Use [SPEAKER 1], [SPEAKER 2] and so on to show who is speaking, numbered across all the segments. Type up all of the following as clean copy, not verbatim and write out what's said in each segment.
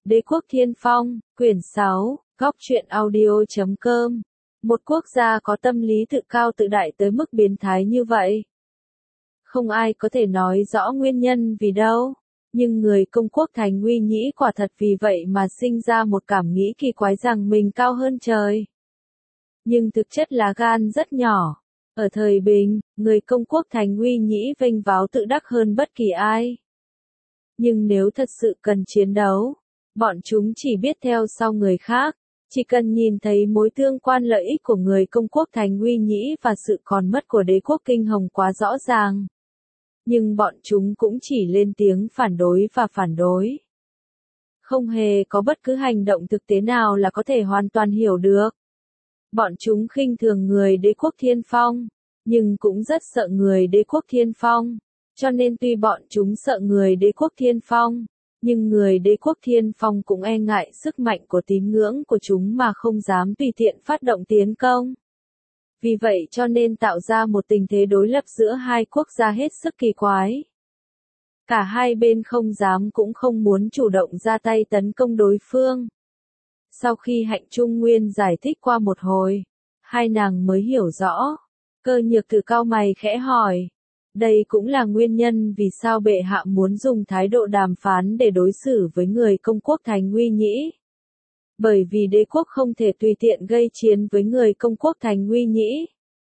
[SPEAKER 1] Đế quốc Thiên Phong, quyển 6, góc truyện audio.com. Một quốc gia có tâm lý tự cao tự đại tới mức biến thái như vậy. Không ai có thể nói rõ nguyên nhân vì đâu, nhưng người công quốc Thành Uy Nhĩ quả thật vì vậy mà sinh ra một cảm nghĩ kỳ quái rằng mình cao hơn trời. Nhưng thực chất là gan rất nhỏ. Ở thời Bình, người công quốc Thành Uy Nhĩ vênh váo tự đắc hơn bất kỳ ai. Nhưng nếu thật sự cần chiến đấu, bọn chúng chỉ biết theo sau người khác, chỉ cần nhìn thấy mối tương quan lợi ích của người công quốc Thành Uy Nhĩ và sự còn mất của đế quốc Kinh Hồng quá rõ ràng. Nhưng bọn chúng cũng chỉ lên tiếng phản đối và phản đối. Không hề có bất cứ hành động thực tế nào là có thể hoàn toàn hiểu được. Bọn chúng khinh thường người đế quốc Thiên Phong, nhưng cũng rất sợ người đế quốc Thiên Phong. Cho nên tuy bọn chúng sợ người đế quốc Thiên Phong, nhưng người đế quốc Thiên Phong cũng e ngại sức mạnh của tín ngưỡng của chúng mà không dám tùy tiện phát động tiến công. Vì vậy cho nên tạo ra một tình thế đối lập giữa hai quốc gia hết sức kỳ quái. Cả hai bên không dám cũng không muốn chủ động ra tay tấn công đối phương. Sau khi Hạnh Trung Nguyên giải thích qua một hồi, hai nàng mới hiểu rõ. Cơ Nhược Tử cau mày khẽ hỏi. Đây cũng là nguyên nhân vì sao bệ hạ muốn dùng thái độ đàm phán để đối xử với người công quốc Thành Uy Nhĩ. Bởi vì đế quốc không thể tùy tiện gây chiến với người công quốc Thành Uy Nhĩ.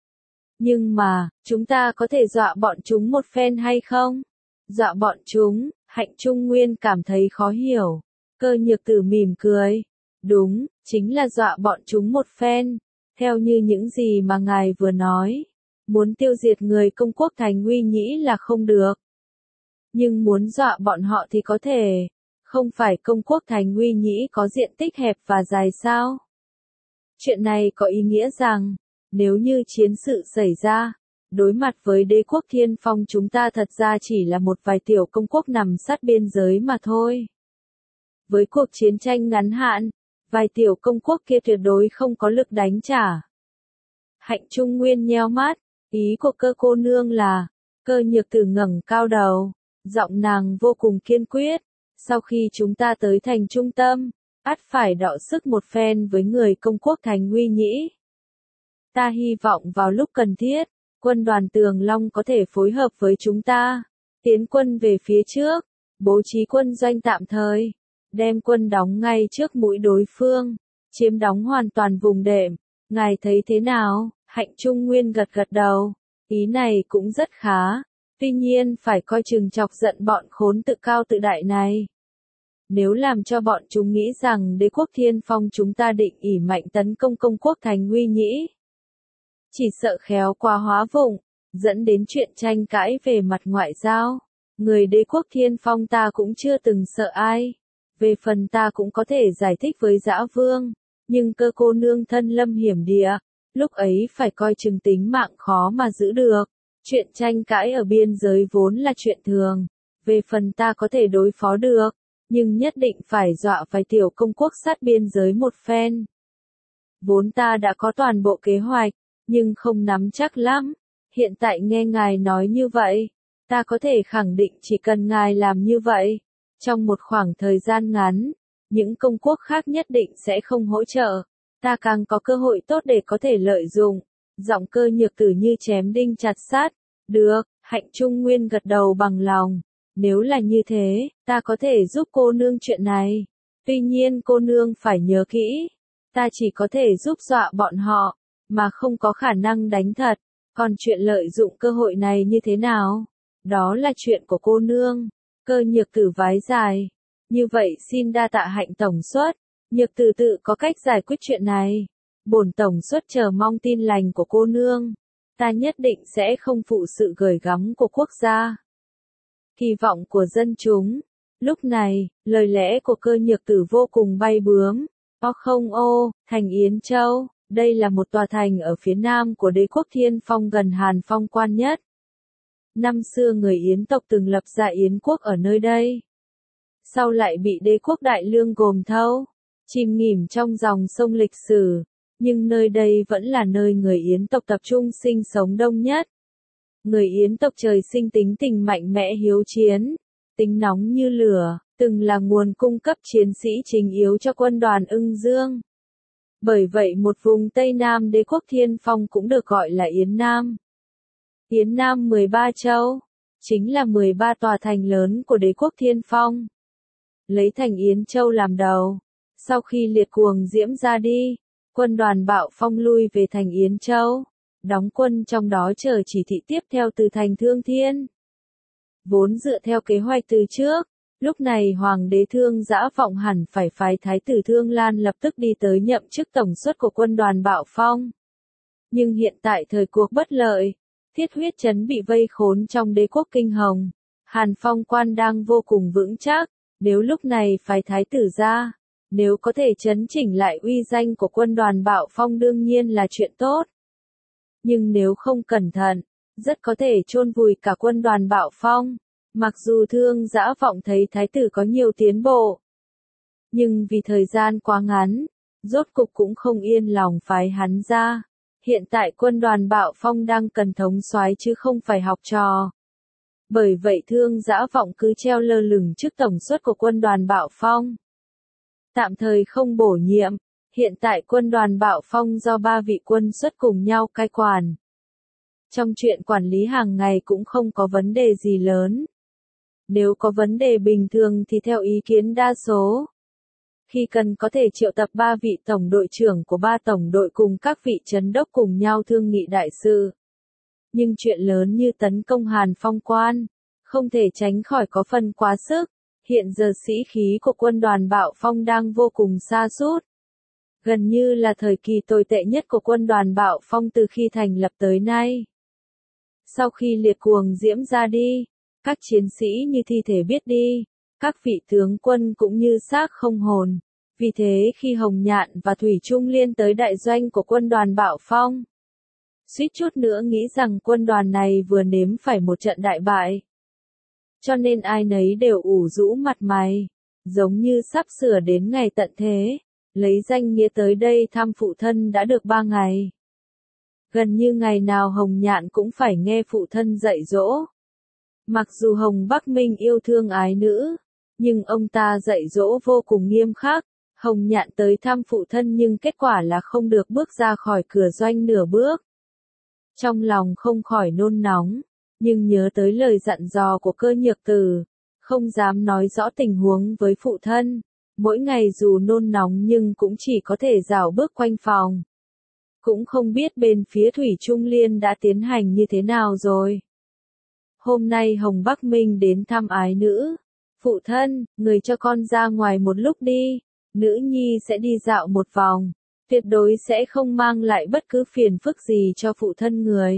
[SPEAKER 1] Nhưng mà, chúng ta có thể dọa bọn chúng một phen hay không? Dọa bọn chúng, Hạnh Trung Nguyên cảm thấy khó hiểu. Cơ Nhược Tử mỉm cười. Đúng, chính là dọa bọn chúng một phen. Theo như những gì mà ngài vừa nói. Muốn tiêu diệt người công quốc Thành Uy Nhĩ là không được. Nhưng muốn dọa bọn họ thì có thể. Không phải công quốc Thành Uy Nhĩ có diện tích hẹp và dài sao? Chuyện này có ý nghĩa rằng, nếu như chiến sự xảy ra, đối mặt với đế quốc Thiên Phong chúng ta thật ra chỉ là một vài tiểu công quốc nằm sát biên giới mà thôi. Với cuộc chiến tranh ngắn hạn, vài tiểu công quốc kia tuyệt đối không có lực đánh trả. Hạnh Trung Nguyên nheo mắt. Ý của Cơ cô nương là, Cơ Nhược Tử ngẩng cao đầu, giọng nàng vô cùng kiên quyết. Sau khi chúng ta tới thành trung tâm, ắt phải đọ sức một phen với người công quốc Thành Uy Nhĩ. Ta hy vọng vào lúc cần thiết, quân đoàn Tường Long có thể phối hợp với chúng ta, tiến quân về phía trước, bố trí quân doanh tạm thời, đem quân đóng ngay trước mũi đối phương, chiếm đóng hoàn toàn vùng đệm. Ngài thấy thế nào? Hạnh Trung Nguyên gật gật đầu, ý này cũng rất khá, tuy nhiên phải coi chừng chọc giận bọn khốn tự cao tự đại này. Nếu làm cho bọn chúng nghĩ rằng đế quốc Thiên Phong chúng ta định ỷ mạnh tấn công công quốc Thành Uy Nhĩ, chỉ sợ khéo quá hóa vụng, dẫn đến chuyện tranh cãi về mặt ngoại giao. Người đế quốc Thiên Phong ta cũng chưa từng sợ ai, về phần ta cũng có thể giải thích với Dã Vương, nhưng Cơ cô nương thân lâm hiểm địa. Lúc ấy phải coi chừng tính mạng khó mà giữ được. Chuyện tranh cãi ở biên giới vốn là chuyện thường. Về phần ta có thể đối phó được, nhưng nhất định phải dọa vài tiểu công quốc sát biên giới một phen. Vốn ta đã có toàn bộ kế hoạch, nhưng không nắm chắc lắm. Hiện tại nghe ngài nói như vậy, ta có thể khẳng định chỉ cần ngài làm như vậy, trong một khoảng thời gian ngắn, những công quốc khác nhất định sẽ không hỗ trợ. Ta càng có cơ hội tốt để có thể lợi dụng. Giọng Cơ Nhược Tử như chém đinh chặt sắt. Được, Hạnh Trung Nguyên gật đầu bằng lòng. Nếu là như thế, ta có thể giúp cô nương chuyện này. Tuy nhiên cô nương phải nhớ kỹ. Ta chỉ có thể giúp dọa bọn họ, mà không có khả năng đánh thật. Còn chuyện lợi dụng cơ hội này như thế nào? Đó là chuyện của cô nương. Cơ Nhược Tử vái dài. Như vậy xin đa tạ Hạnh tổng suất. Nhược Tử tự có cách giải quyết chuyện này. Bổn tổng suất chờ mong tin lành của cô nương. Ta nhất định sẽ không phụ sự gửi gắm của quốc gia. Kỳ vọng của dân chúng. Lúc này, lời lẽ của Cơ Nhược Tử vô cùng bay bướm. Thành Yến Châu, đây là một tòa thành ở phía nam của đế quốc Thiên Phong gần Hàn Phong quan nhất. Năm xưa người Yến tộc từng lập ra Yến quốc ở nơi đây. Sau lại bị đế quốc Đại Lương gồm thâu, chìm nghỉm trong dòng sông lịch sử, nhưng nơi đây vẫn là nơi người Yến tộc tập trung sinh sống đông nhất. Người Yến tộc trời sinh tính tình mạnh mẽ hiếu chiến, tính nóng như lửa, từng là nguồn cung cấp chiến sĩ chính yếu cho quân đoàn Ưng Dương. Bởi vậy một vùng Tây Nam đế quốc Thiên Phong cũng được gọi là Yến Nam. Yến Nam 13 châu, chính là 13 tòa thành lớn của đế quốc Thiên Phong. Lấy thành Yến Châu làm đầu, sau khi liệt cuồng diễm ra đi, quân đoàn Bạo Phong lui về thành Yến Châu, đóng quân trong đó chờ chỉ thị tiếp theo từ thành Thương Thiên. Vốn dựa theo kế hoạch từ trước, lúc này Hoàng đế Thương Dã Vọng hẳn phải phái Thái tử Thương Lan lập tức đi tới nhậm chức tổng suất của quân đoàn Bạo Phong. Nhưng hiện tại thời cuộc bất lợi, Thiết Huyết Trấn bị vây khốn trong đế quốc Kinh Hồng, Hàn Phong quan đang vô cùng vững chắc, nếu lúc này phái Thái tử ra, nếu có thể chấn chỉnh lại uy danh của quân đoàn Bạo Phong đương nhiên là chuyện tốt. Nhưng nếu không cẩn thận, rất có thể chôn vùi cả quân đoàn Bạo Phong. Mặc dù Thương Dã Vọng thấy Thái tử có nhiều tiến bộ, nhưng vì thời gian quá ngắn, rốt cục cũng không yên lòng phái hắn ra. Hiện tại quân đoàn Bạo Phong đang cần thống soái chứ không phải học trò. Bởi vậy Thương Dã Vọng cứ treo lơ lửng trước tổng suất của quân đoàn Bạo Phong. Tạm thời không bổ nhiệm, hiện tại quân đoàn Bạo Phong do 3 vị quân suất cùng nhau cai quản. Trong chuyện quản lý hàng ngày cũng không có vấn đề gì lớn. Nếu có vấn đề bình thường thì theo ý kiến đa số. Khi cần có thể triệu tập 3 vị tổng đội trưởng của 3 tổng đội cùng các vị trấn đốc cùng nhau thương nghị đại sự. Nhưng chuyện lớn như tấn công Hàn Phong quan, không thể tránh khỏi có phần quá sức. Hiện giờ sĩ khí của quân đoàn Bạo Phong đang vô cùng sa sút. Gần như là thời kỳ tồi tệ nhất của quân đoàn Bạo Phong từ khi thành lập tới nay. Sau khi liệt cuồng diễm ra đi, các chiến sĩ như thi thể biết đi, các vị tướng quân cũng như xác không hồn. Vì thế khi Hồng Nhạn và Thủy Trung Liên tới đại doanh của quân đoàn Bạo Phong, suýt chút nữa nghĩ rằng quân đoàn này vừa nếm phải một trận đại bại. Cho nên ai nấy đều ủ rũ mặt mày, giống như sắp sửa đến ngày tận thế, lấy danh nghĩa tới đây thăm phụ thân đã được 3 ngày. Gần như ngày nào Hồng Nhạn cũng phải nghe phụ thân dạy dỗ. Mặc dù Hồng Bắc Minh yêu thương ái nữ, nhưng ông ta dạy dỗ vô cùng nghiêm khắc. Hồng Nhạn tới thăm phụ thân nhưng kết quả là không được bước ra khỏi cửa doanh nửa bước. Trong lòng không khỏi nôn nóng, nhưng nhớ tới lời dặn dò của Cơ Nhược Tử, không dám nói rõ tình huống với phụ thân. Mỗi ngày dù nôn nóng nhưng cũng chỉ có thể rảo bước quanh phòng. Cũng không biết bên phía Thủy Trung Liên đã tiến hành như thế nào rồi. Hôm nay Hồng Bắc Minh đến thăm ái nữ. Phụ thân, người cho con ra ngoài một lúc đi. Nữ nhi sẽ đi dạo một vòng. Tuyệt đối sẽ không mang lại bất cứ phiền phức gì cho phụ thân người.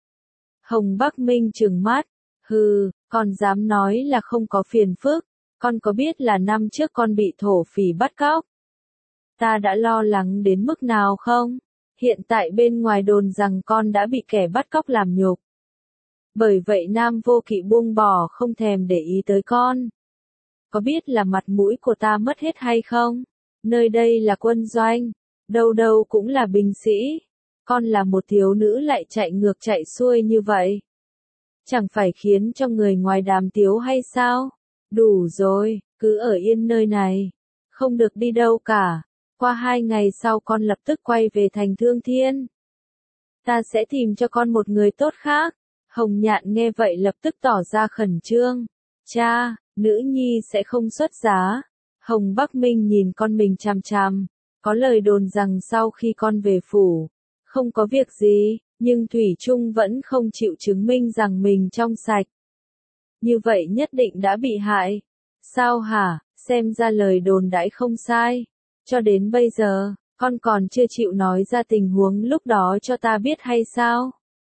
[SPEAKER 1] Hồng Bắc Minh trừng mắt. Hừ, con dám nói là không có phiền phức. Con có biết là năm trước con bị thổ phỉ bắt cóc? Ta đã lo lắng đến mức nào không? Hiện tại bên ngoài đồn rằng con đã bị kẻ bắt cóc làm nhục. Bởi vậy Nam Vô Kỵ buông bỏ không thèm để ý tới con. Có biết là mặt mũi của ta mất hết hay không? Nơi đây là quân doanh, đâu đâu cũng là binh sĩ. Con là một thiếu nữ lại chạy ngược chạy xuôi như vậy. Chẳng phải khiến cho người ngoài đàm tiếu hay sao? Đủ rồi, cứ ở yên nơi này. Không được đi đâu cả. Qua 2 ngày sau con lập tức quay về thành Thương Thiên. Ta sẽ tìm cho con một người tốt khác. Hồng Nhạn nghe vậy lập tức tỏ ra khẩn trương. Cha, nữ nhi sẽ không xuất giá. Hồng Bắc Minh nhìn con mình chằm chằm. Có lời đồn rằng sau khi con về phủ, không có việc gì, nhưng Thủy Trung vẫn không chịu chứng minh rằng mình trong sạch. Như vậy nhất định đã bị hại. Sao hả, xem ra lời đồn đãi không sai. Cho đến bây giờ, con còn chưa chịu nói ra tình huống lúc đó cho ta biết hay sao?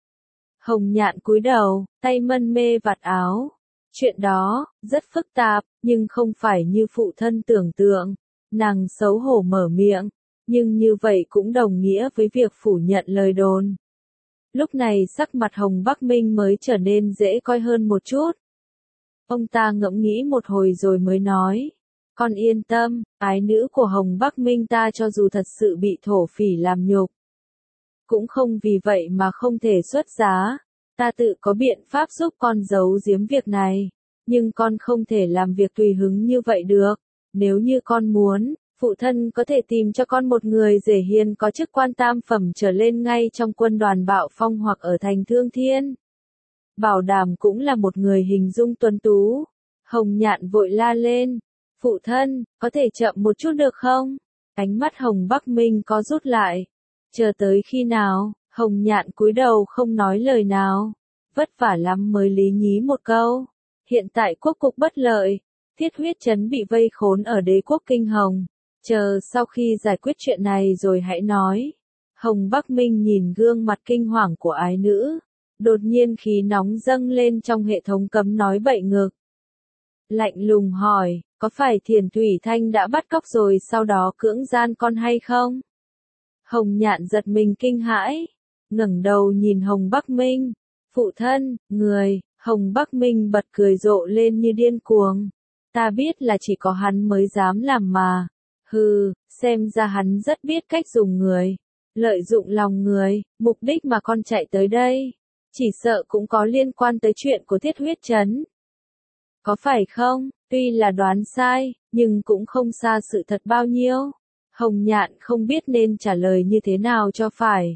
[SPEAKER 1] Hồng Nhạn cúi đầu, tay mân mê vạt áo. Chuyện đó, rất phức tạp, nhưng không phải như phụ thân tưởng tượng. Nàng xấu hổ mở miệng, nhưng như vậy cũng đồng nghĩa với việc phủ nhận lời đồn. Lúc này sắc mặt Hồng Bắc Minh mới trở nên dễ coi hơn một chút. Ông ta ngẫm nghĩ một hồi rồi mới nói. Con yên tâm, ái nữ của Hồng Bắc Minh ta cho dù thật sự bị thổ phỉ làm nhục, cũng không vì vậy mà không thể xuất giá. Ta tự có biện pháp giúp con giấu giếm việc này. nhưng con không thể làm việc tùy hứng như vậy được. Nếu như con muốn, phụ thân có thể tìm cho con một người rể hiền có chức quan tam phẩm trở lên ngay trong quân đoàn Bạo Phong hoặc ở thành Thương Thiên. Bảo đảm cũng là một người hình dung tuấn tú. Hồng Nhạn vội la lên. Phụ thân, có thể chậm một chút được không? Ánh mắt Hồng Bắc Minh có rút lại. Chờ tới khi nào? Hồng Nhạn cúi đầu không nói lời nào. Vất vả lắm mới lý nhí một câu. Hiện tại quốc cục bất lợi. Thiết Huyết Trấn bị vây khốn ở đế quốc Kinh Hồng. Chờ sau khi giải quyết chuyện này rồi hãy nói. Hồng Bắc Minh nhìn gương mặt kinh hoàng của ái nữ. Đột nhiên khí nóng dâng lên trong hệ thống cấm nói bậy ngược. Lạnh lùng hỏi, có phải Thiền Thủy Thanh đã bắt cóc rồi sau đó cưỡng gian con hay không? Hồng Nhạn giật mình kinh hãi, ngẩng đầu nhìn Hồng Bắc Minh. Phụ thân, người, Hồng Bắc Minh bật cười rộ lên như điên cuồng. Ta biết là chỉ có hắn mới dám làm mà. Hừ, xem ra hắn rất biết cách dùng người. Lợi dụng lòng người, mục đích mà con chạy tới đây. Chỉ sợ cũng có liên quan tới chuyện của Thiết Huyết Trấn. Có phải không? Tuy là đoán sai, nhưng cũng không xa sự thật bao nhiêu. Hồng Nhạn không biết nên trả lời như thế nào cho phải.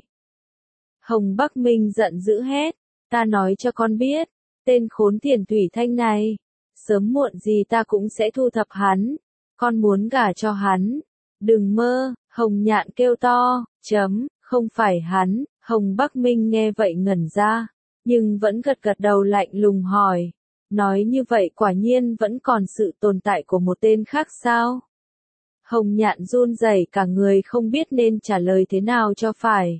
[SPEAKER 1] Hồng Bắc Minh giận dữ hét. Ta nói cho con biết, tên khốn Thiền Thủy Thanh này. Sớm muộn gì ta cũng sẽ thu thập hắn. Con muốn gả cho hắn. Đừng mơ, Hồng Nhạn kêu to, không phải hắn. Hồng Bắc Minh nghe vậy ngẩn ra, nhưng vẫn gật gật đầu lạnh lùng hỏi. Nói như vậy quả nhiên vẫn còn sự tồn tại của một tên khác sao? Hồng Nhạn run rẩy cả người không biết nên trả lời thế nào cho phải.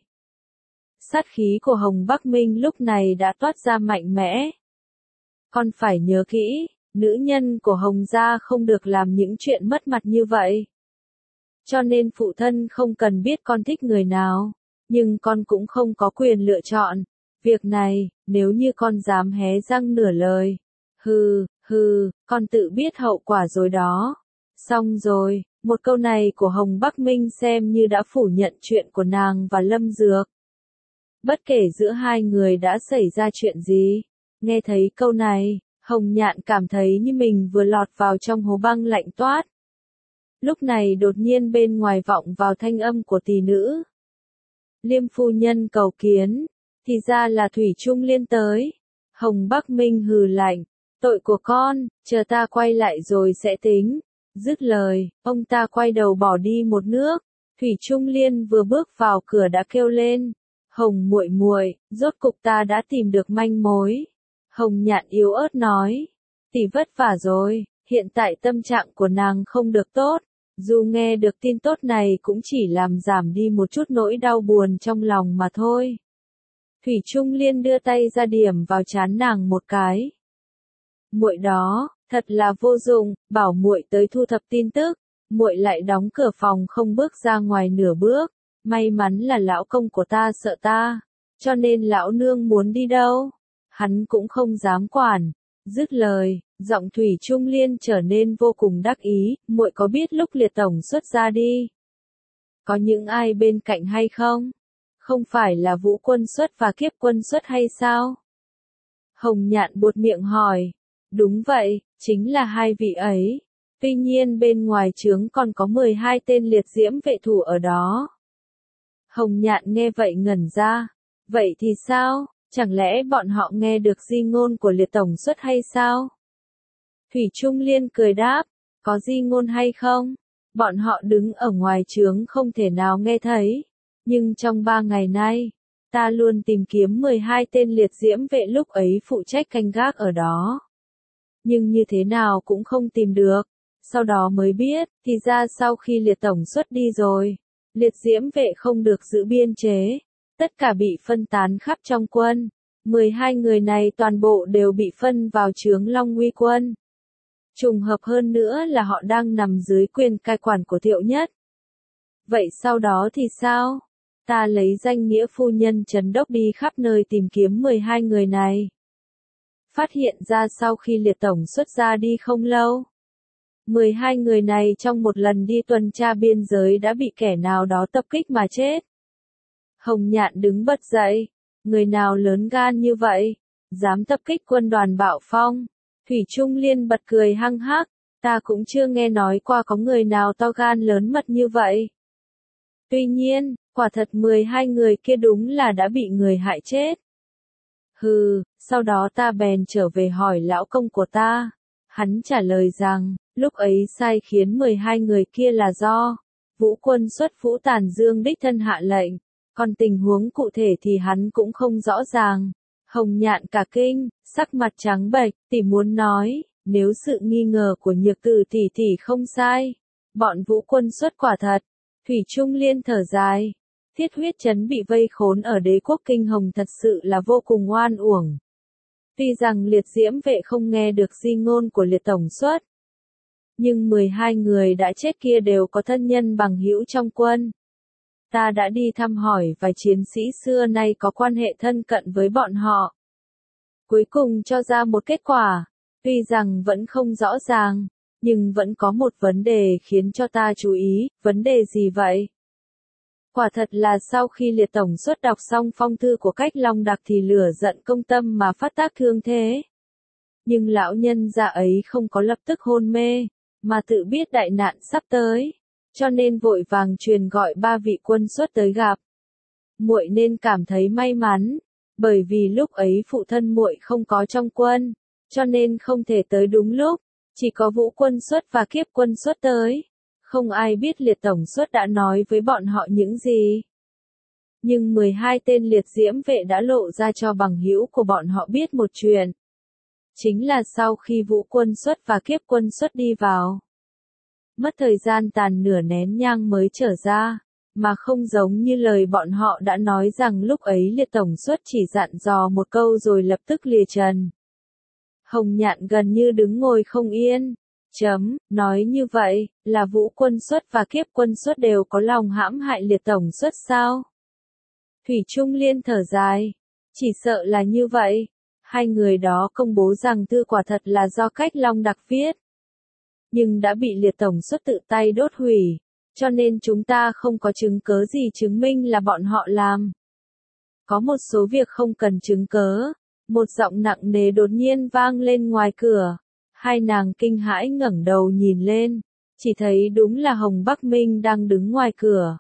[SPEAKER 1] Sát khí của Hồng Bắc Minh lúc này đã toát ra mạnh mẽ. Con phải nhớ kỹ, nữ nhân của Hồng gia không được làm những chuyện mất mặt như vậy. Cho nên phụ thân không cần biết con thích người nào, nhưng con cũng không có quyền lựa chọn. Việc này, nếu như con dám hé răng nửa lời, con tự biết hậu quả rồi đó. Xong rồi, một câu này của Hồng Bắc Minh xem như đã phủ nhận chuyện của nàng và Lâm Dược. Bất kể giữa hai người đã xảy ra chuyện gì, nghe thấy câu này, Hồng Nhạn cảm thấy như mình vừa lọt vào trong hố băng lạnh toát. Lúc này đột nhiên bên ngoài vọng vào thanh âm của tỷ nữ. Liêm phu nhân cầu kiến, thì ra là Thủy Trung Liên tới. Hồng Bắc Minh hừ lạnh, tội của con, chờ ta quay lại rồi sẽ tính. Dứt lời, ông ta quay đầu bỏ đi một nước. Thủy Trung Liên vừa bước vào cửa đã kêu lên, Hồng muội muội, rốt cục ta đã tìm được manh mối. Hồng Nhạn yếu ớt nói, tỷ vất vả rồi, hiện tại tâm trạng của nàng không được tốt. Dù nghe được tin tốt này cũng chỉ làm giảm đi một chút nỗi đau buồn trong lòng mà thôi. Thủy Trung Liên đưa tay ra điểm vào trán nàng một cái. Muội đó, thật là vô dụng, bảo muội tới thu thập tin tức, muội lại đóng cửa phòng không bước ra ngoài nửa bước. May mắn là lão công của ta sợ ta, cho nên lão nương muốn đi đâu, hắn cũng không dám quản. Dứt lời, giọng Thủy Trung Liên trở nên vô cùng đắc ý, muội có biết lúc Liệt tổng xuất ra đi, có những ai bên cạnh hay không? Không phải là Vũ Quân xuất và Kiếp Quân xuất hay sao? Hồng Nhạn buột miệng hỏi. Đúng vậy, chính là hai vị ấy. Tuy nhiên bên ngoài trướng còn có 12 tên liệt diễm vệ thủ ở đó. Hồng Nhạn nghe vậy ngẩn ra. Vậy thì sao? Chẳng lẽ bọn họ nghe được di ngôn của Liệt tổng xuất hay sao? Thủy Trung Liên cười đáp. Có di ngôn hay không? Bọn họ đứng ở ngoài trướng không thể nào nghe thấy. Nhưng trong 3 ngày nay, ta luôn tìm kiếm 12 tên liệt diễm vệ lúc ấy phụ trách canh gác ở đó. Nhưng như thế nào cũng không tìm được. Sau đó mới biết, thì ra sau khi Liệt tổng xuất đi rồi, liệt diễm vệ không được giữ biên chế. Tất cả bị phân tán khắp trong quân. 12 người này toàn bộ đều bị phân vào trướng Long Uy quân. Trùng hợp hơn nữa là họ đang nằm dưới quyền cai quản của Thiệu Nhất. Vậy sau đó thì sao? Ta lấy danh nghĩa phu nhân trấn đốc đi khắp nơi tìm kiếm 12 người này. Phát hiện ra sau khi Liệt tổng xuất ra đi không lâu, 12 người này trong một lần đi tuần tra biên giới đã bị kẻ nào đó tập kích mà chết. Hồng Nhạn đứng bật dậy, người nào lớn gan như vậy, dám tập kích quân đoàn Bạo Phong. Thủy Trung Liên bật cười hăng hắc, ta cũng chưa nghe nói qua có người nào to gan lớn mật như vậy. Tuy nhiên, quả thật 12 người kia đúng là đã bị người hại chết. Hừ, sau đó ta bèn trở về hỏi lão công của ta. Hắn trả lời rằng, lúc ấy sai khiến 12 người kia là do Vũ Quân xuất Vũ Tàn Dương đích thân hạ lệnh, còn tình huống cụ thể thì hắn cũng không rõ ràng. Hồng Nhạn cả kinh, sắc mặt trắng bệch, tỷ muốn nói, nếu sự nghi ngờ của Nhược Tử tỷ không sai, bọn Vũ Quân xuất quả thật. Thủy Trung Liên thở dài, Thiết Huyết Trấn bị vây khốn ở Đế quốc Kinh Hồng thật sự là vô cùng oan uổng. Tuy rằng Liệt Diễm vệ không nghe được di ngôn của Liệt tổng xuất, nhưng 12 người đã chết kia đều có thân nhân bằng hữu trong quân. Ta đã đi thăm hỏi vài chiến sĩ xưa nay có quan hệ thân cận với bọn họ. Cuối cùng cho ra một kết quả, tuy rằng vẫn không rõ ràng, nhưng vẫn có một vấn đề khiến cho ta chú ý. Vấn đề gì vậy? Quả thật là sau khi Liệt tổng xuất đọc xong phong thư của Cách Long Đặc thì lửa giận công tâm mà phát tác thương thế. Nhưng lão nhân già ấy không có lập tức hôn mê, mà tự biết đại nạn sắp tới, cho nên vội vàng truyền gọi 3 vị quân xuất tới gặp. Muội nên cảm thấy may mắn, bởi vì lúc ấy phụ thân muội không có trong quân, cho nên không thể tới đúng lúc, chỉ có Vũ Quân xuất và Kiếp Quân xuất tới. Không ai biết Liệt tổng xuất đã nói với bọn họ những gì. Nhưng 12 tên Liệt Diễm vệ đã lộ ra cho bằng hữu của bọn họ biết một chuyện. Chính là sau khi Vũ Quân xuất và Kiếp Quân xuất đi vào, mất thời gian tàn nửa nén nhang mới trở ra, mà không giống như lời bọn họ đã nói rằng lúc ấy Liệt tổng xuất chỉ dặn dò một câu rồi lập tức lìa trần. Hồng Nhạn gần như đứng ngồi không yên. Nói như vậy, là Vũ Quân xuất và Kiếp Quân xuất đều có lòng hãm hại Liệt tổng xuất sao? Thủy Trung Liên thở dài, chỉ sợ là như vậy. Hai người đó công bố rằng thư quả thật là do Cách Long Đặc viết, nhưng đã bị Liệt tổng xuất tự tay đốt hủy, cho nên chúng ta không có chứng cớ gì chứng minh là bọn họ làm. Có một số việc không cần chứng cớ. Một giọng nặng nề đột nhiên vang lên ngoài cửa. Hai nàng kinh hãi ngẩng đầu nhìn lên, chỉ thấy đúng là Hồng Bắc Minh đang đứng ngoài cửa.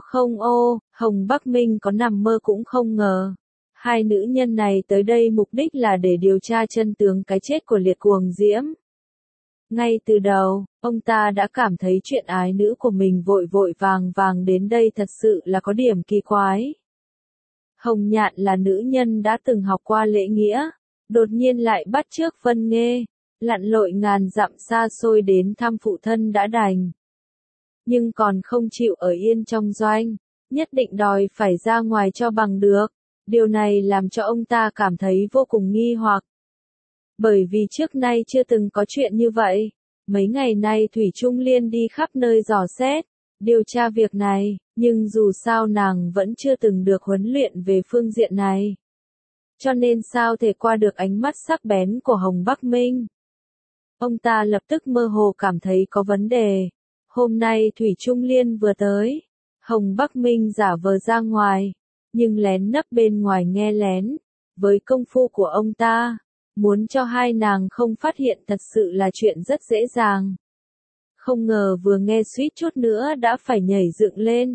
[SPEAKER 1] Hồng Bắc Minh có nằm mơ cũng không ngờ. Hai nữ nhân này tới đây mục đích là để điều tra chân tướng cái chết của Liệt Cuồng Diễm. Ngay từ đầu, ông ta đã cảm thấy chuyện ái nữ của mình vội vội vàng đến đây thật sự là có điểm kỳ quái. Hồng Nhạn là nữ nhân đã từng học qua lễ nghĩa, đột nhiên lại bắt chước Vân Nghê, lặn lội ngàn dặm xa xôi đến thăm phụ thân đã đành. Nhưng còn không chịu ở yên trong doanh, nhất định đòi phải ra ngoài cho bằng được. Điều này làm cho ông ta cảm thấy vô cùng nghi hoặc. Bởi vì trước nay chưa từng có chuyện như vậy. Mấy ngày nay Thủy Trung Liên đi khắp nơi dò xét, điều tra việc này, nhưng dù sao nàng vẫn chưa từng được huấn luyện về phương diện này. Cho nên sao thể qua được ánh mắt sắc bén của Hồng Bắc Minh. Ông ta lập tức mơ hồ cảm thấy có vấn đề. Hôm nay Thủy Trung Liên vừa tới, Hồng Bắc Minh giả vờ ra ngoài, nhưng lén nấp bên ngoài nghe lén. Với công phu của ông ta, muốn cho hai nàng không phát hiện thật sự là chuyện rất dễ dàng. Không ngờ vừa nghe suýt chút nữa đã phải nhảy dựng lên.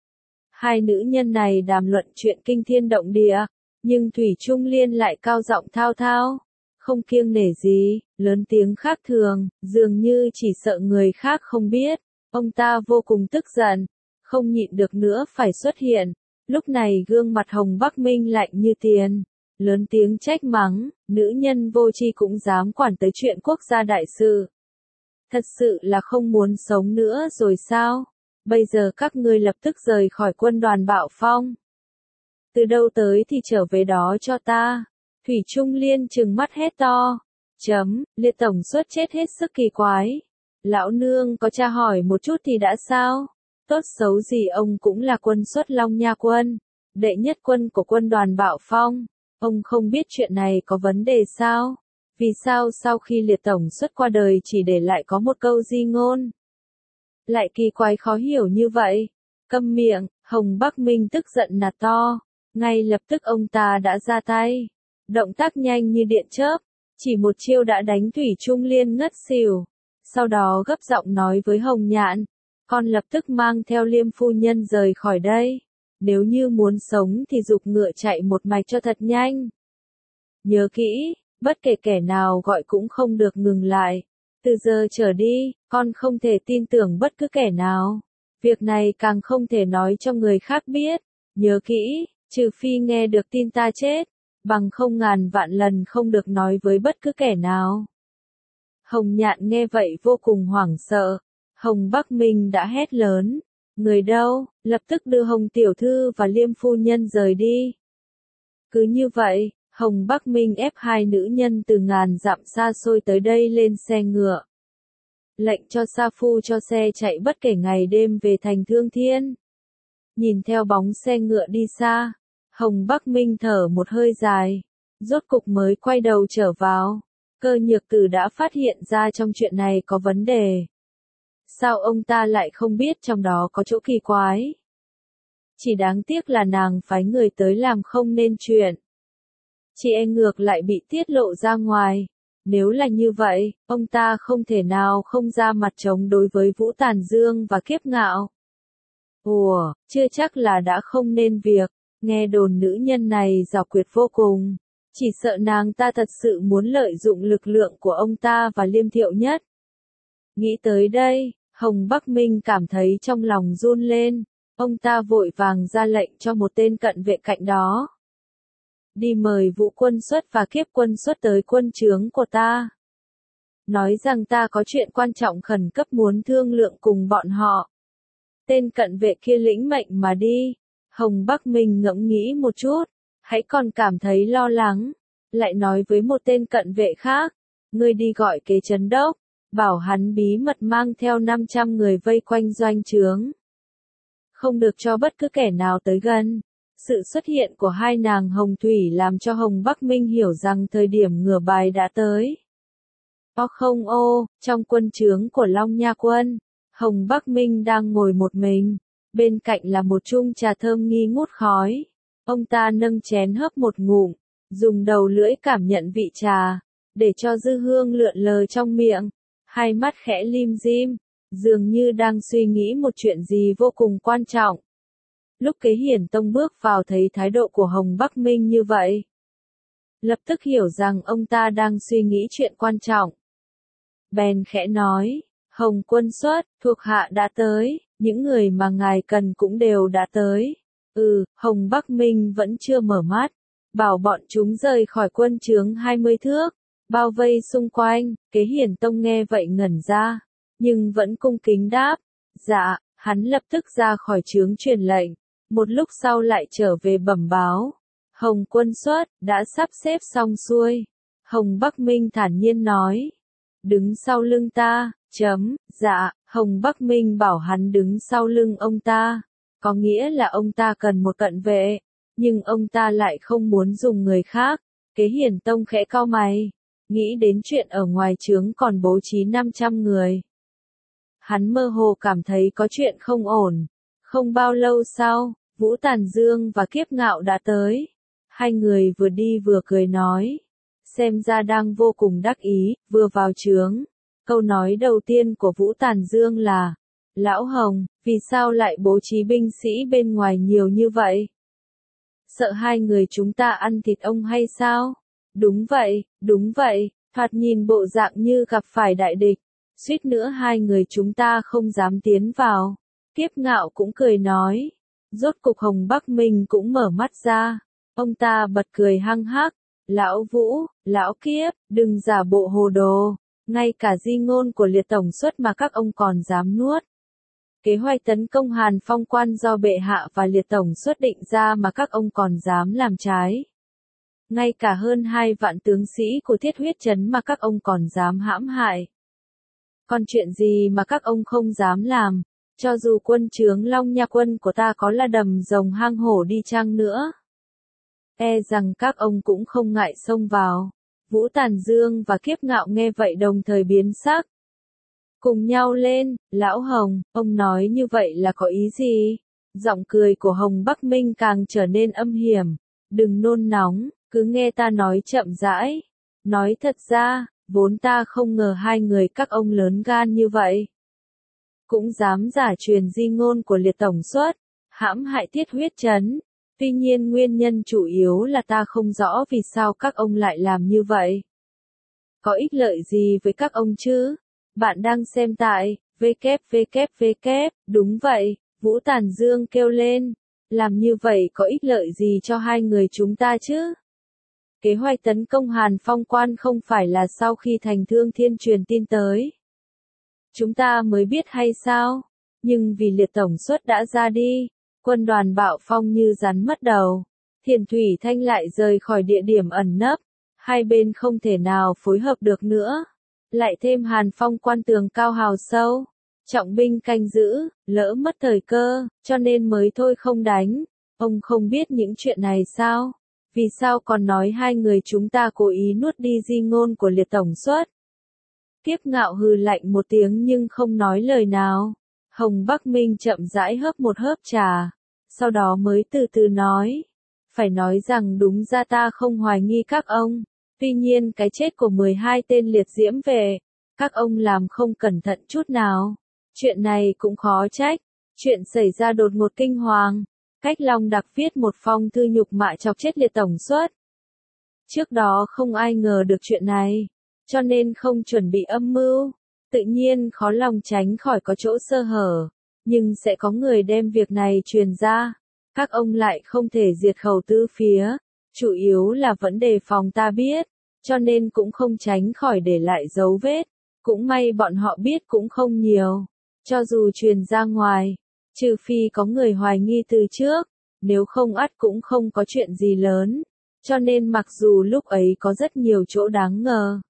[SPEAKER 1] Hai nữ nhân này đàm luận chuyện kinh thiên động địa, nhưng Thủy Trung Liên lại cao giọng thao thao, không kiêng nể gì, lớn tiếng khác thường, dường như chỉ sợ người khác không biết. Ông ta vô cùng tức giận, không nhịn được nữa phải xuất hiện. Lúc này gương mặt Hồng Bắc Minh lạnh như tiền, lớn tiếng trách mắng, nữ nhân vô tri cũng dám quản tới chuyện quốc gia đại sự. Thật sự là không muốn sống nữa rồi sao? Bây giờ các ngươi lập tức rời khỏi quân đoàn Bạo Phong. Từ đâu tới thì trở về đó cho ta. Thủy Trung Liên trừng mắt hét to. Liệt tổng xuất chết hết sức kỳ quái. Lão nương có tra hỏi một chút thì đã sao? Tốt xấu gì ông cũng là quân xuất Long Nha quân, đệ nhất quân của quân đoàn Bạo Phong. Ông không biết chuyện này có vấn đề sao? Vì sao sau khi Liệt tổng xuất qua đời chỉ để lại có một câu di ngôn? Lại kỳ quái khó hiểu như vậy. Câm miệng, Hồng Bắc Minh tức giận nạt to. Ngay lập tức ông ta đã ra tay. Động tác nhanh như điện chớp. Chỉ một chiêu đã đánh Thủy Trung Liên ngất xỉu. Sau đó gấp giọng nói với Hồng Nhạn, con lập tức mang theo Liêm phu nhân rời khỏi đây. Nếu như muốn sống thì giục ngựa chạy một mạch cho thật nhanh. Nhớ kỹ, bất kể kẻ nào gọi cũng không được ngừng lại. Từ giờ trở đi, con không thể tin tưởng bất cứ kẻ nào. Việc này càng không thể nói cho người khác biết. Nhớ kỹ, trừ phi nghe được tin ta chết, bằng không ngàn vạn lần không được nói với bất cứ kẻ nào. Hồng Nhạn nghe vậy vô cùng hoảng sợ. Hồng Bắc Minh đã hét lớn. Người đâu, lập tức đưa Hồng Tiểu Thư và Liêm phu nhân rời đi. Cứ như vậy, Hồng Bắc Minh ép hai nữ nhân từ ngàn dặm xa xôi tới đây lên xe ngựa. Lệnh cho Sa Phu cho xe chạy bất kể ngày đêm về thành Thương Thiên. Nhìn theo bóng xe ngựa đi xa, Hồng Bắc Minh thở một hơi dài, rốt cục mới quay đầu trở vào. Cơ Nhược Tử đã phát hiện ra trong chuyện này có vấn đề. Sao ông ta lại không biết trong đó có chỗ kỳ quái? Chỉ đáng tiếc là nàng phái người tới làm không nên chuyện. Chị e ngược lại bị tiết lộ ra ngoài. Nếu là như vậy, ông ta không thể nào không ra mặt chống đối với Vũ Tàn Dương và Kiếp Ngạo. Ủa, chưa chắc là đã không nên việc. Nghe đồn nữ nhân này giảo quyệt vô cùng. Chỉ sợ nàng ta thật sự muốn lợi dụng lực lượng của ông ta và Liêm Thiệu Nhất. Nghĩ tới đây, Hồng Bắc Minh cảm thấy trong lòng run lên. Ông ta vội vàng ra lệnh cho một tên cận vệ cạnh đó. Đi mời Vũ Quân Xuất và Kiếp Quân Xuất tới quân trướng của ta. Nói rằng ta có chuyện quan trọng khẩn cấp muốn thương lượng cùng bọn họ. Tên cận vệ kia lĩnh mệnh mà đi. Hồng Bắc Minh ngẫm nghĩ một chút, hãy còn cảm thấy lo lắng. Lại nói với một tên cận vệ khác, ngươi đi gọi Kế Chấn Đốc, bảo hắn bí mật mang theo 500 người vây quanh doanh trướng. Không được cho bất cứ kẻ nào tới gần. Sự xuất hiện của hai nàng Hồng Thủy làm cho Hồng Bắc Minh hiểu rằng thời điểm ngửa bài đã tới. Không ô, trong quân trướng của Long Nha Quân, Hồng Bắc Minh đang ngồi một mình, bên cạnh là một chung trà thơm nghi ngút khói. Ông ta nâng chén hớp một ngụm, dùng đầu lưỡi cảm nhận vị trà, để cho dư hương lượn lờ trong miệng, hai mắt khẽ lim dim, dường như đang suy nghĩ một chuyện gì vô cùng quan trọng. Lúc Kế Hiển Tông bước vào thấy thái độ của Hồng Bắc Minh như vậy, lập tức hiểu rằng ông ta đang suy nghĩ chuyện quan trọng. Bèn khẽ nói, Hồng Quân Xuất, thuộc hạ đã tới, những người mà ngài cần cũng đều đã tới. Hồng Bắc Minh vẫn chưa mở mắt, bảo bọn chúng rời khỏi quân trướng 20 thước, bao vây xung quanh. Kế Hiển Tông nghe vậy ngẩn ra, nhưng vẫn cung kính đáp, dạ. Hắn lập tức ra khỏi trướng truyền lệnh, một lúc sau lại trở về bẩm báo. Hồng Quân Xuất, đã sắp xếp xong xuôi. Hồng Bắc Minh thản nhiên nói, đứng sau lưng ta, dạ. Hồng Bắc Minh bảo hắn đứng sau lưng ông ta, có nghĩa là ông ta cần một cận vệ, nhưng ông ta lại không muốn dùng người khác. Kế Hiển Tông khẽ cau mày, nghĩ đến chuyện ở ngoài trướng còn bố trí 500 người. Hắn mơ hồ cảm thấy có chuyện không ổn. Không bao lâu sau, Vũ Tàn Dương và Kiếp Ngạo đã tới. Hai người vừa đi vừa cười nói, xem ra đang vô cùng đắc ý. Vừa vào trướng, câu nói đầu tiên của Vũ Tàn Dương là, Lão Hồng, vì sao lại bố trí binh sĩ bên ngoài nhiều như vậy? Sợ hai người chúng ta ăn thịt ông hay sao? Đúng vậy, thoạt nhìn bộ dạng như gặp phải đại địch. Suýt nữa hai người chúng ta không dám tiến vào. Kiếp Ngạo cũng cười nói. Rốt cục Hồng Bắc Minh cũng mở mắt ra. Ông ta bật cười hăng hắc. Lão Vũ, Lão Kiếp, đừng giả bộ hồ đồ. Ngay cả di ngôn của Liệt Tổng Xuất mà các ông còn dám nuốt. Kế hoạch tấn công Hàn Phong Quan do bệ hạ và Liệt Tổng Xuất định ra mà các ông còn dám làm trái. Ngay cả hơn 2 vạn tướng sĩ của Thiết Huyết Trấn mà các ông còn dám hãm hại. Còn chuyện gì mà các ông không dám làm, cho dù quân trướng Long Nha Quân của ta có là đầm rồng hang hổ đi chăng nữa. E rằng các ông cũng không ngại xông vào. Vũ Tàn Dương và Kiếp Ngạo nghe vậy đồng thời biến sắc. Cùng nhau lên, Lão Hồng, ông nói như vậy là có ý gì? Giọng cười của Hồng Bắc Minh càng trở nên âm hiểm. Đừng nôn nóng, cứ nghe ta nói chậm rãi. Nói thật ra, vốn ta không ngờ hai người các ông lớn gan như vậy. Cũng dám giả truyền di ngôn của liệt tổng suất, hãm hại Tiết Huyết Trấn. Tuy nhiên nguyên nhân chủ yếu là ta không rõ vì sao các ông lại làm như vậy. Có ích lợi gì với các ông chứ? Bạn đang xem tại www. Đúng vậy, Vũ Tàn Dương kêu lên. Làm như vậy có ích lợi gì cho hai người chúng ta chứ? Kế hoạch tấn công Hàn Phong Quan không phải là sau khi Thành Thương Thiên truyền tin tới. Chúng ta mới biết hay sao? Nhưng vì liệt tổng suất đã ra đi, quân đoàn bạo phong như rắn mất đầu. Thiền Thủy Thanh lại rời khỏi địa điểm ẩn nấp. Hai bên không thể nào phối hợp được nữa. Lại thêm Hàn Phong Quan tường cao hào sâu. Trọng binh canh giữ, lỡ mất thời cơ, cho nên mới thôi không đánh. Ông không biết những chuyện này sao? Vì sao còn nói hai người chúng ta cố ý nuốt đi di ngôn của liệt tổng suất? Kiếp Ngạo hừ lạnh một tiếng nhưng không nói lời nào. Hồng Bắc Minh chậm rãi hớp một hớp trà. Sau đó mới từ từ nói. Phải nói rằng đúng ra ta không hoài nghi các ông. Tuy nhiên cái chết của 12 tên liệt diễm về, các ông làm không cẩn thận chút nào. Chuyện này cũng khó trách. Chuyện xảy ra đột ngột kinh hoàng. Cách Long Đặc viết một phong thư nhục mạ chọc chết liệt tổng suất. Trước đó không ai ngờ được chuyện này, cho nên không chuẩn bị âm mưu. Tự nhiên khó lòng tránh khỏi có chỗ sơ hở, nhưng sẽ có người đem việc này truyền ra. Các ông lại không thể diệt khẩu tứ phía, chủ yếu là vẫn đề phòng ta biết, cho nên cũng không tránh khỏi để lại dấu vết. Cũng may bọn họ biết cũng không nhiều, cho dù truyền ra ngoài, trừ phi có người hoài nghi từ trước, nếu không ắt cũng không có chuyện gì lớn. Cho nên mặc dù lúc ấy có rất nhiều chỗ đáng ngờ,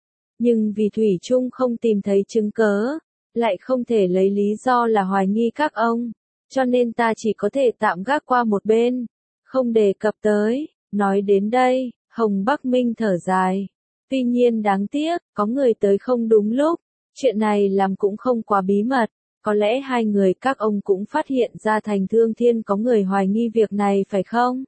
[SPEAKER 1] nhưng vì Thủy Chung không tìm thấy chứng cớ, lại không thể lấy lý do là hoài nghi các ông, cho nên ta chỉ có thể tạm gác qua một bên, không đề cập tới. Nói đến đây, Hồng Bắc Minh thở dài. Tuy nhiên đáng tiếc, có người tới không đúng lúc, chuyện này làm cũng không quá bí mật. Có lẽ hai người các ông cũng phát hiện ra Thành Thương Thiên có người hoài nghi việc này phải không?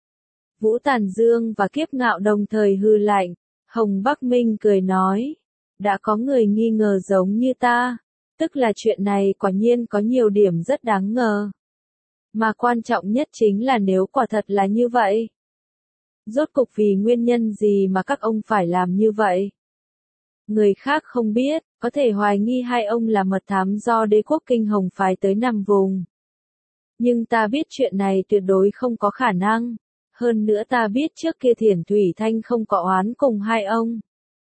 [SPEAKER 1] Vũ Tàn Dương và Kiếp Ngạo đồng thời hừ lạnh. Hồng Bắc Minh cười nói. Đã có người nghi ngờ giống như ta. Tức là chuyện này quả nhiên có nhiều điểm rất đáng ngờ. Mà quan trọng nhất chính là nếu quả thật là như vậy. Rốt cục vì nguyên nhân gì mà các ông phải làm như vậy? Người khác không biết, có thể hoài nghi hai ông là mật thám do đế quốc Kinh Hồng phái tới nằm vùng. Nhưng ta biết chuyện này tuyệt đối không có khả năng. Hơn nữa ta biết trước kia Thiển Thủy Thanh không có oán cùng hai ông.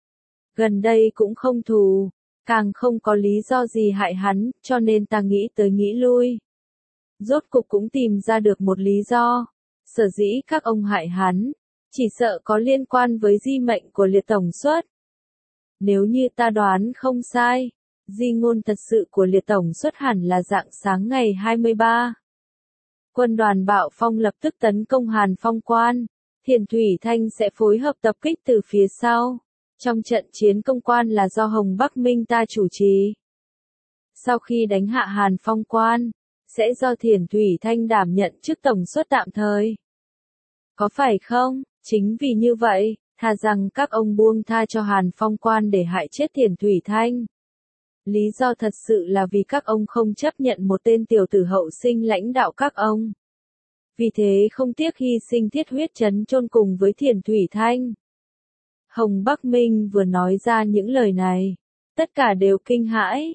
[SPEAKER 1] Gần đây cũng không thù, càng không có lý do gì hại hắn, cho nên ta nghĩ tới nghĩ lui. Rốt cục cũng tìm ra được một lý do. Sở dĩ các ông hại hắn, chỉ sợ có liên quan với di mệnh của liệt tổng suất. Nếu như ta đoán không sai, di ngôn thật sự của liệt tổng suất hẳn là rạng sáng ngày 23. Quân đoàn Bạo Phong lập tức tấn công Hàn Phong Quan. Thiền Thủy Thanh sẽ phối hợp tập kích từ phía sau. Trong trận chiến công quan là do Hồng Bắc Minh ta chủ trì. Sau khi đánh hạ Hàn Phong Quan, sẽ do Thiền Thủy Thanh đảm nhận chức tổng suất tạm thời. Có phải không? Chính vì như vậy, thà rằng các ông buông tha cho Hàn Phong Quan để hại chết Thiền Thủy Thanh. Lý do thật sự là vì các ông không chấp nhận một tên tiểu tử hậu sinh lãnh đạo các ông. Vì thế không tiếc hy sinh Thiết Huyết Trấn chôn cùng với Thiền Thủy Thanh. Hồng Bắc Minh vừa nói ra những lời này, tất cả đều kinh hãi.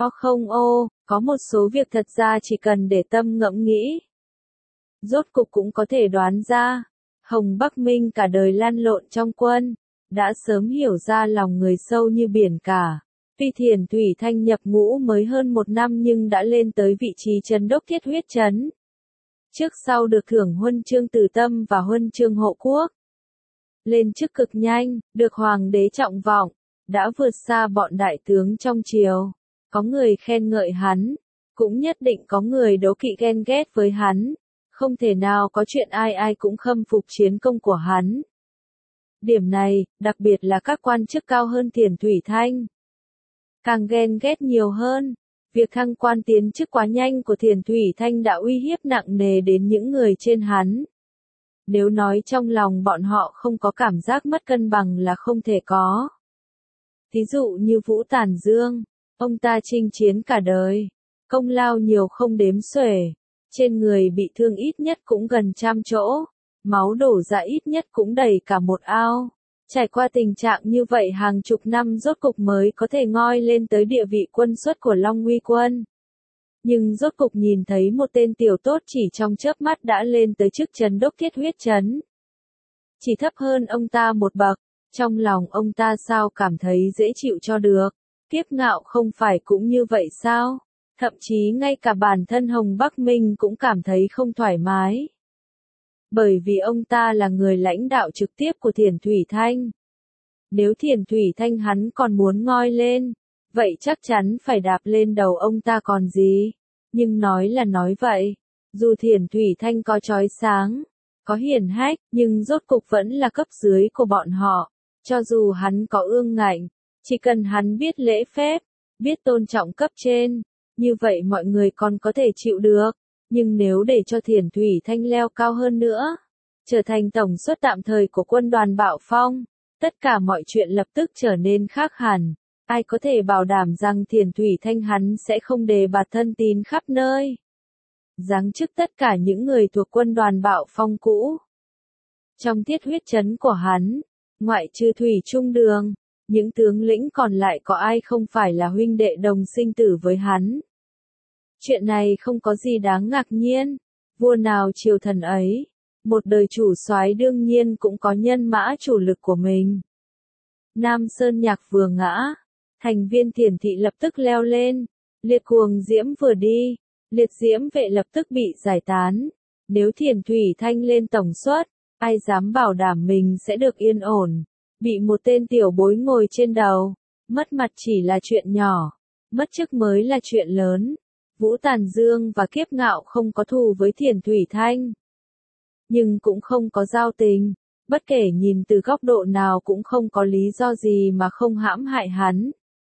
[SPEAKER 1] Có một số việc thật ra chỉ cần để tâm ngẫm nghĩ. Rốt cục cũng có thể đoán ra, Hồng Bắc Minh cả đời lăn lộn trong quân, đã sớm hiểu ra lòng người sâu như biển cả. Tuy Thiền Thủy Thanh nhập ngũ mới hơn một năm nhưng đã lên tới vị trí trấn đốc Thiết Huyết Trấn. Trước sau được thưởng huân chương Từ Tâm và huân chương Hộ Quốc. Lên chức cực nhanh, được hoàng đế trọng vọng, đã vượt xa bọn đại tướng trong triều. Có người khen ngợi hắn, cũng nhất định có người đố kỵ ghen ghét với hắn. Không thể nào có chuyện ai ai cũng khâm phục chiến công của hắn. Điểm này, đặc biệt là các quan chức cao hơn Thiền Thủy Thanh, càng ghen ghét nhiều hơn. Việc thăng quan tiến chức quá nhanh của Thiền Thủy Thanh đã uy hiếp nặng nề đến những người trên hắn. Nếu nói trong lòng bọn họ không có cảm giác mất cân bằng là không thể có. Thí dụ như Vũ Tản Dương, ông ta chinh chiến cả đời, công lao nhiều không đếm xuể, trên người bị thương ít nhất cũng gần 100 chỗ, máu đổ ra ít nhất cũng đầy cả một ao. Trải qua tình trạng như vậy hàng chục năm rốt cục mới có thể ngoi lên tới địa vị quân xuất của Long Uy quân. Nhưng rốt cục nhìn thấy một tên tiểu tốt chỉ trong chớp mắt đã lên tới chức trấn đốc thiết huyết trấn. Chỉ thấp hơn ông ta một bậc, trong lòng ông ta sao cảm thấy dễ chịu cho được. Kiếp Ngạo không phải cũng như vậy sao? Thậm chí ngay cả bản thân Hồng Bắc Minh cũng cảm thấy không thoải mái. Bởi vì ông ta là người lãnh đạo trực tiếp của Thiền Thủy Thanh. Nếu Thiền Thủy Thanh hắn còn muốn ngoi lên, vậy chắc chắn phải đạp lên đầu ông ta còn gì. Nhưng nói là nói vậy, dù Thiền Thủy Thanh có chói sáng, có hiển hách, nhưng rốt cục vẫn là cấp dưới của bọn họ. Cho dù hắn có ương ngạnh, chỉ cần hắn biết lễ phép, biết tôn trọng cấp trên, như vậy mọi người còn có thể chịu được. Nhưng nếu để cho Thiền Thủy Thanh leo cao hơn nữa, trở thành tổng suất tạm thời của quân đoàn Bạo Phong, tất cả mọi chuyện lập tức trở nên khác hẳn. Ai có thể bảo đảm rằng Thiền Thủy Thanh hắn sẽ không đề bạt thân tín khắp nơi, giáng chức tất cả những người thuộc quân đoàn Bạo Phong cũ. Trong thiết huyết trấn của hắn, ngoại trừ Thủy Trung Đường, những tướng lĩnh còn lại có ai không phải là huynh đệ đồng sinh tử với hắn. Chuyện này không có gì đáng ngạc nhiên, vua nào triều thần ấy, một đời chủ soái đương nhiên cũng có nhân mã chủ lực của mình. Nam Sơn Nhạc vừa ngã, thành viên Thiền thị lập tức leo lên, liệt cuồng diễm vừa đi, liệt diễm vệ lập tức bị giải tán. Nếu Thiền Thủy Thanh lên tổng suất, ai dám bảo đảm mình sẽ được yên ổn, bị một tên tiểu bối ngồi trên đầu, mất mặt chỉ là chuyện nhỏ, mất chức mới là chuyện lớn. Vũ Tản Dương và Kiếp Ngạo không có thù với Thiền Thủy Thanh, nhưng cũng không có giao tình, bất kể nhìn từ góc độ nào cũng không có lý do gì mà không hãm hại hắn.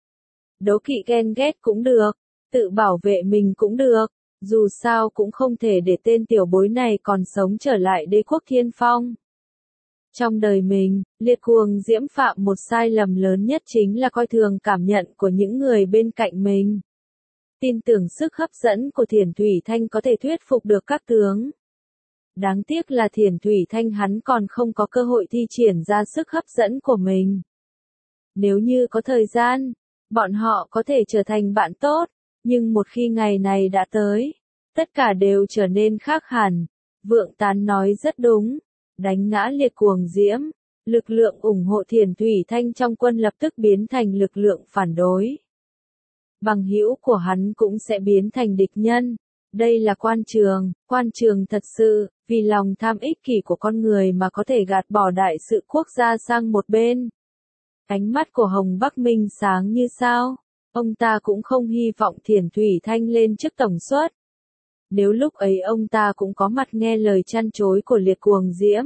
[SPEAKER 1] Đố kỵ ghen ghét cũng được, tự bảo vệ mình cũng được, dù sao cũng không thể để tên tiểu bối này còn sống trở lại đế quốc Thiên Phong. Trong đời mình, liệt cuồng diễm phạm một sai lầm lớn nhất chính là coi thường cảm nhận của những người bên cạnh mình. Tin tưởng sức hấp dẫn của Thiền Thủy Thanh có thể thuyết phục được các tướng. Đáng tiếc là Thiền Thủy Thanh hắn còn không có cơ hội thi triển ra sức hấp dẫn của mình. Nếu như có thời gian, bọn họ có thể trở thành bạn tốt, nhưng một khi ngày này đã tới, tất cả đều trở nên khác hẳn. Vượng Tán nói rất đúng, đánh ngã liệt cuồng diễm, lực lượng ủng hộ Thiền Thủy Thanh trong quân lập tức biến thành lực lượng phản đối. Bằng hữu của hắn cũng sẽ biến thành địch nhân. Đây là quan trường thật sự, vì lòng tham ích kỷ của con người mà có thể gạt bỏ đại sự quốc gia sang một bên. Ánh mắt của Hồng Bắc Minh sáng như sao, ông ta cũng không hy vọng Thiền Thủy Thanh lên chức tổng suất. Nếu lúc ấy ông ta cũng có mặt nghe lời chăn chối của liệt cuồng diễm,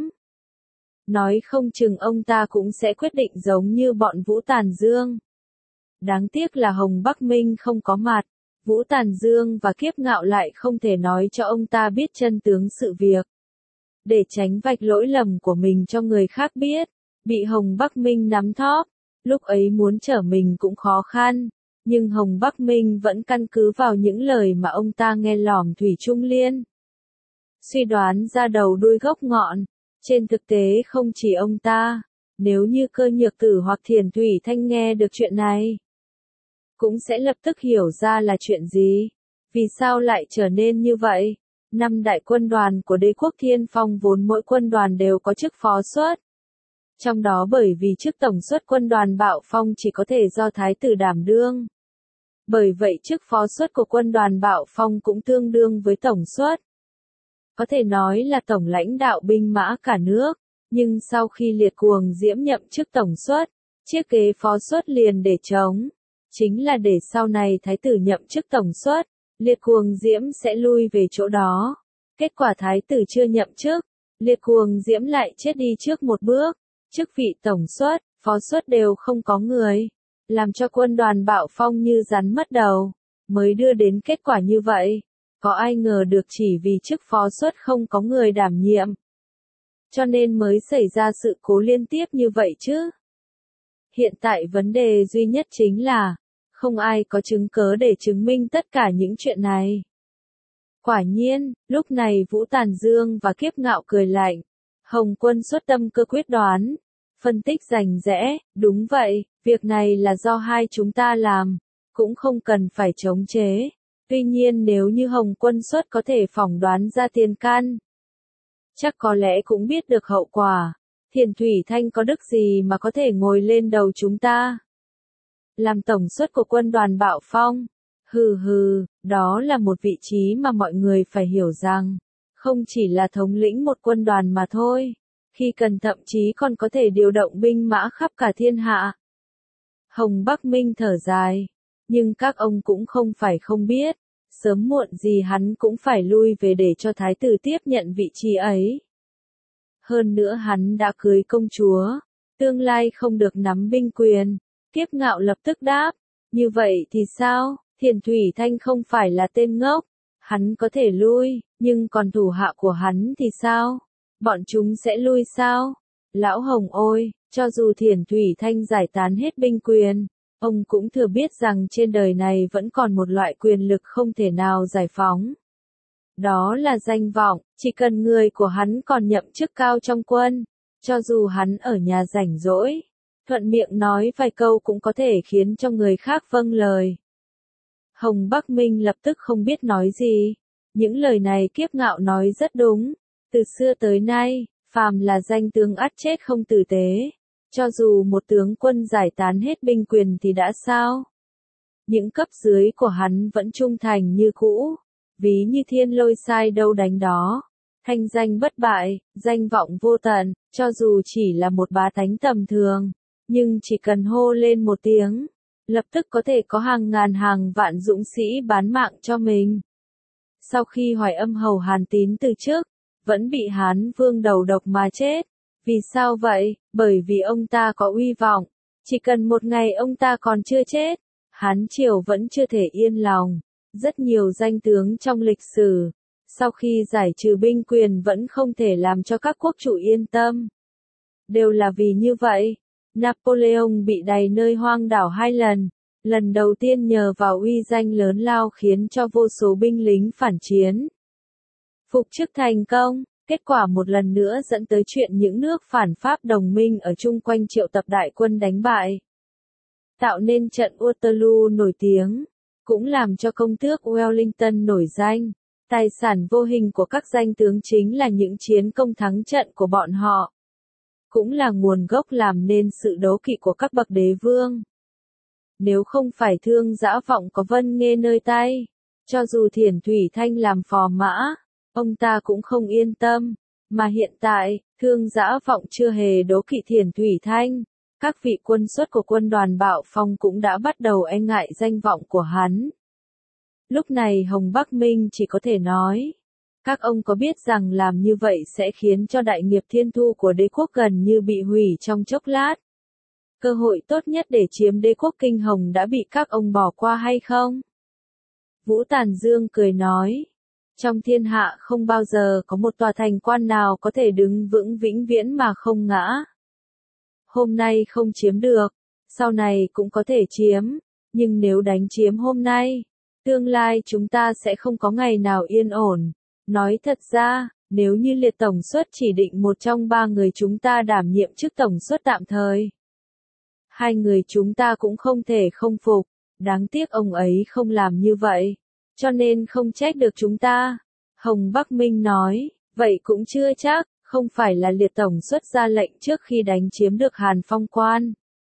[SPEAKER 1] nói không chừng ông ta cũng sẽ quyết định giống như bọn Vũ Tản Dương. Đáng tiếc là Hồng Bắc Minh không có mặt, Vũ Tản Dương và Kiếp Ngạo lại không thể nói cho ông ta biết chân tướng sự việc. Để tránh vạch lỗi lầm của mình cho người khác biết, bị Hồng Bắc Minh nắm thóp, lúc ấy muốn trở mình cũng khó khăn, nhưng Hồng Bắc Minh vẫn căn cứ vào những lời mà ông ta nghe lỏm Thủy Trung Liên. Suy đoán ra đầu đuôi gốc ngọn, trên thực tế không chỉ ông ta, nếu như Cơ Nhược Tử hoặc Thiền Thủy Thanh nghe được chuyện này, cũng sẽ lập tức hiểu ra là chuyện gì, vì sao lại trở nên như vậy. 5 đại quân đoàn của đế quốc Thiên Phong vốn mỗi quân đoàn đều có chức phó suất. Trong đó bởi vì chức tổng suất quân đoàn Bạo Phong chỉ có thể do thái tử đảm đương. Bởi vậy chức phó suất của quân đoàn Bạo Phong cũng tương đương với tổng suất. Có thể nói là tổng lãnh đạo binh mã cả nước, nhưng sau khi liệt cuồng diễm nhậm chức tổng suất, chiếc ghế phó suất liền để trống. Chính là để sau này thái tử nhậm chức tổng suất, liệt cuồng diễm sẽ lui về chỗ đó. Kết quả thái tử chưa nhậm chức, liệt cuồng diễm lại chết đi trước một bước. Chức vị tổng suất, phó suất đều không có người, làm cho quân đoàn Bạo Phong như rắn mất đầu, mới đưa đến kết quả như vậy. Có ai ngờ được chỉ vì chức phó suất không có người đảm nhiệm, cho nên mới xảy ra sự cố liên tiếp như vậy chứ. Hiện tại vấn đề duy nhất chính là, không ai có chứng cớ để chứng minh tất cả những chuyện này. Quả nhiên, lúc này Vũ Tàn Dương và Kiếp Ngạo cười lạnh. Hồng Quân xuất tâm cơ quyết đoán. Phân tích rành rẽ, đúng vậy, việc này là do hai chúng ta làm, cũng không cần phải chống chế. Tuy nhiên nếu như Hồng Quân xuất có thể phỏng đoán ra tiền căn, chắc có lẽ cũng biết được hậu quả. Thiền Thủy Thanh có đức gì mà có thể ngồi lên đầu chúng ta? Làm tổng suất của quân đoàn Bạo Phong. Đó là một vị trí mà mọi người phải hiểu rằng, không chỉ là thống lĩnh một quân đoàn mà thôi, khi cần thậm chí còn có thể điều động binh mã khắp cả thiên hạ. Hồng Bắc Minh thở dài, nhưng các ông cũng không phải không biết, sớm muộn gì hắn cũng phải lui về để cho thái tử tiếp nhận vị trí ấy. Hơn nữa hắn đã cưới công chúa, tương lai không được nắm binh quyền. Kiếp Ngạo lập tức đáp, như vậy thì sao? Thiền Thủy Thanh không phải là tên ngốc, hắn có thể lui, nhưng còn thủ hạ của hắn thì sao? Bọn chúng sẽ lui sao? Lão Hồng ôi, cho dù Thiền Thủy Thanh giải tán hết binh quyền, ông cũng thừa biết rằng trên đời này vẫn còn một loại quyền lực không thể nào giải phóng. Đó là danh vọng, chỉ cần người của hắn còn nhậm chức cao trong quân, cho dù hắn ở nhà rảnh rỗi, thuận miệng nói vài câu cũng có thể khiến cho người khác vâng lời. Hồng Bắc Minh lập tức không biết nói gì. Những lời này Kiếp Ngạo nói rất đúng. Từ xưa tới nay, phàm là danh tướng ắt chết không tử tế. Cho dù một tướng quân giải tán hết binh quyền thì đã sao? Những cấp dưới của hắn vẫn trung thành như cũ. Ví như thiên lôi sai đâu đánh đó. Thanh danh bất bại, danh vọng vô tận, cho dù chỉ là một bá tánh tầm thường. Nhưng chỉ cần hô lên một tiếng, lập tức có thể có hàng ngàn hàng vạn dũng sĩ bán mạng cho mình. Sau khi Hoài Âm Hầu Hàn Tín từ chức, vẫn bị Hán Vương đầu độc mà chết. Vì sao vậy? Bởi vì ông ta có uy vọng. Chỉ cần một ngày ông ta còn chưa chết, Hán Triều vẫn chưa thể yên lòng. Rất nhiều danh tướng trong lịch sử, sau khi giải trừ binh quyền vẫn không thể làm cho các quốc chủ yên tâm. Đều là vì như vậy. Napoleon bị đày nơi hoang đảo 2 lần. Lần đầu tiên nhờ vào uy danh lớn lao khiến cho vô số binh lính phản chiến phục chức thành công, kết quả một lần nữa dẫn tới chuyện những nước phản Pháp đồng minh ở chung quanh triệu tập đại quân đánh bại, tạo nên trận Waterloo nổi tiếng, cũng làm cho công tước Wellington nổi danh. Tài sản vô hình của các danh tướng chính là những chiến công thắng trận của bọn họ, cũng là nguồn gốc làm nên sự đố kỵ của các bậc đế vương. Nếu không phải Thương Dã Vọng có Vân Nghê nơi tay, cho dù Thiền Thủy Thanh làm phò mã, ông ta cũng không yên tâm. Mà hiện tại, Thương Dã Vọng chưa hề đố kỵ Thiền Thủy Thanh. Các vị quân xuất của quân đoàn Bạo Phong cũng đã bắt đầu e ngại danh vọng của hắn. Lúc này Hồng Bắc Minh chỉ có thể nói, các ông có biết rằng làm như vậy sẽ khiến cho đại nghiệp thiên thu của đế quốc gần như bị hủy trong chốc lát? Cơ hội tốt nhất để chiếm đế quốc Kinh Hồng đã bị các ông bỏ qua hay không? Vũ Tàn Dương cười nói, trong thiên hạ không bao giờ có một tòa thành quan nào có thể đứng vững vĩnh viễn mà không ngã. Hôm nay không chiếm được, sau này cũng có thể chiếm, nhưng nếu đánh chiếm hôm nay, tương lai chúng ta sẽ không có ngày nào yên ổn. Nói thật ra, nếu như Liệt Tổng Suất chỉ định một trong 3 người chúng ta đảm nhiệm chức Tổng Suất tạm thời, 2 người chúng ta cũng không thể không phục. Đáng tiếc ông ấy không làm như vậy, cho nên không trách được chúng ta. Hồng Bắc Minh nói, vậy cũng chưa chắc, không phải là Liệt Tổng Suất ra lệnh trước khi đánh chiếm được Hàn Phong Quan,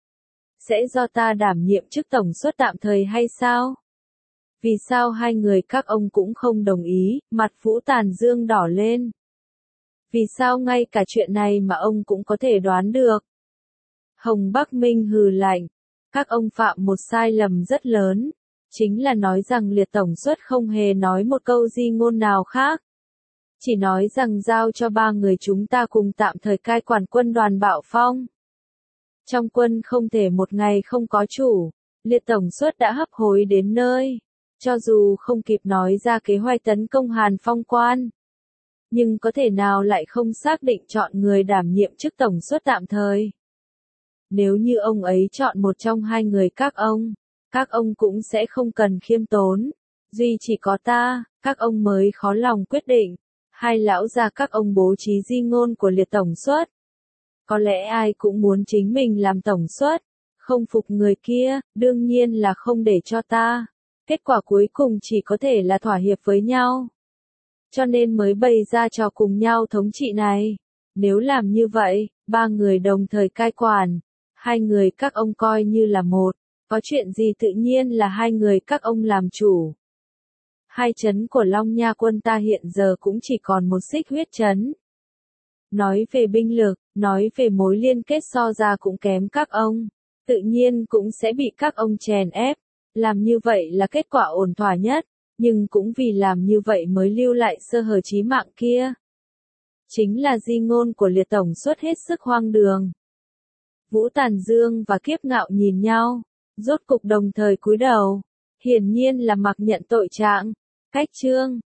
[SPEAKER 1] sẽ do ta đảm nhiệm chức Tổng Suất tạm thời hay sao? Vì sao 2 người các ông cũng không đồng ý? Mặt Vũ Tàn Dương đỏ lên. Vì sao ngay cả chuyện này mà ông cũng có thể đoán được? Hồng Bắc Minh hừ lạnh. Các ông phạm một sai lầm rất lớn, chính là nói rằng Liệt Tổng Suất không hề nói một câu di ngôn nào khác. Chỉ nói rằng giao cho 3 người chúng ta cùng tạm thời cai quản quân đoàn Bạo Phong. Trong quân không thể một ngày không có chủ, Liệt Tổng Suất đã hấp hối đến nơi, cho dù không kịp nói ra kế hoạch tấn công Hàn Phong Quan, nhưng có thể nào lại không xác định chọn người đảm nhiệm chức tổng suất tạm thời. Nếu như ông ấy chọn một trong hai người các ông cũng sẽ không cần khiêm tốn. Duy chỉ có ta, các ông mới khó lòng quyết định. Hai lão già các ông bố trí di ngôn của liệt tổng suất. Có lẽ ai cũng muốn chính mình làm tổng suất. Không phục người kia, đương nhiên là không để cho ta. Kết quả cuối cùng chỉ có thể là thỏa hiệp với nhau. Cho nên mới bày ra trò cùng nhau thống trị này. Nếu làm như vậy, ba người đồng thời cai quản. Hai người các ông coi như là một. Có chuyện gì tự nhiên là hai người các ông làm chủ. Hai trấn của Long Nha quân ta hiện giờ cũng chỉ còn một xích huyết trấn. Nói về binh lực, nói về mối liên kết so ra cũng kém các ông. Tự nhiên cũng sẽ bị các ông chèn ép. Làm như vậy là kết quả ổn thỏa nhất. Nhưng cũng vì làm như vậy mới lưu lại sơ hở chí mạng kia. Chính là di ngôn của liệt tổng suất hết sức hoang đường. Vũ Tàn Dương và Kiếp Ngạo nhìn nhau, rốt cục đồng thời cúi đầu, hiển nhiên là mặc nhận tội trạng. Cách chương